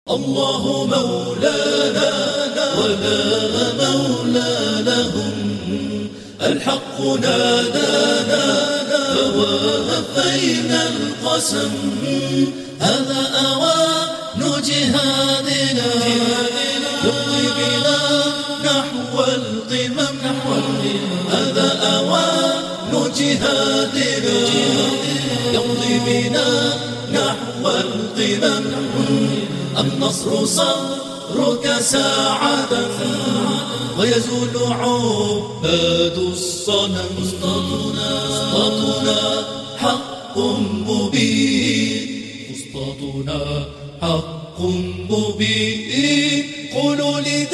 الله مولانا ولا مولى لهم، الحق نادانا فوافينا القسم، هذا أوان جهادنا يمضي بنا نحو القمم، هذا أوان جهادنا يمضي بنا نحو القمم، النصر صبرك ساعة ويزول عباد الصنم، أسطاتنا حق مبين، أسطاتنا حق مبين، قولوا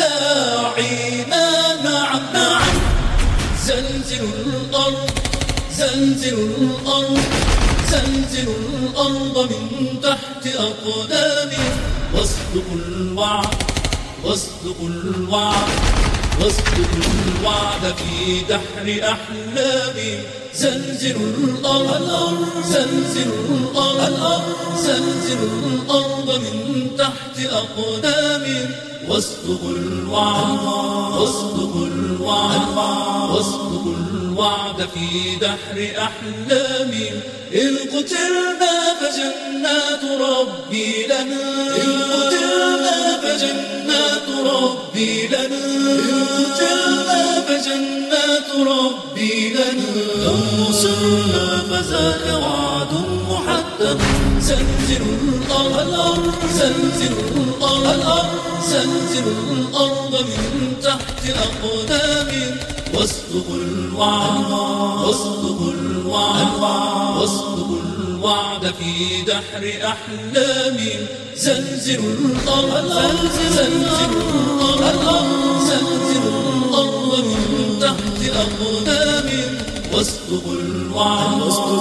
لداعينا نعم نعم، زلزلوا الأرض زلزلوا الأرض زلزلوا الأرض من تحت أقدامي، واصدقوا الوعد واصدقوا الوعد واصدقوا الوعد في دحر أحلامي، زلزلوا الأرض زلزلوا الأرض زلزلوا الأرض من تحت أقدامي، واصدقوا الوعد واصدقوا الوعد واصدقوا الوعد في دحر أحلامي، إن قتلنا فجنات ربي لنا، إن قتلنا فجنات ربي لنا، إن قتلنا فجنات ربي لنا، لو نصرنا فذاك وعد محتم، زلزلوا الأرض زلزلوا الأرض زلزلوا الأرض من تحت أقدامي، واصدقوا الوعد واصدقوا الوعد واصدقوا الوعد في دحر أحلامي، زلزلوا الأرض زلزلوا الأرض زلزلوا الأرض من تحت أقدامي، واصدقوا الوعد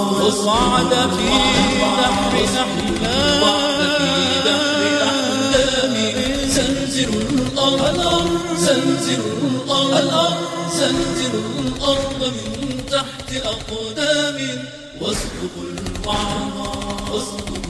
في دحر أحلامي، زلزلوا الأرض زلزلوا الأرض زلزلوا الأرض من تحت أقدامي، واصدقوا الوعد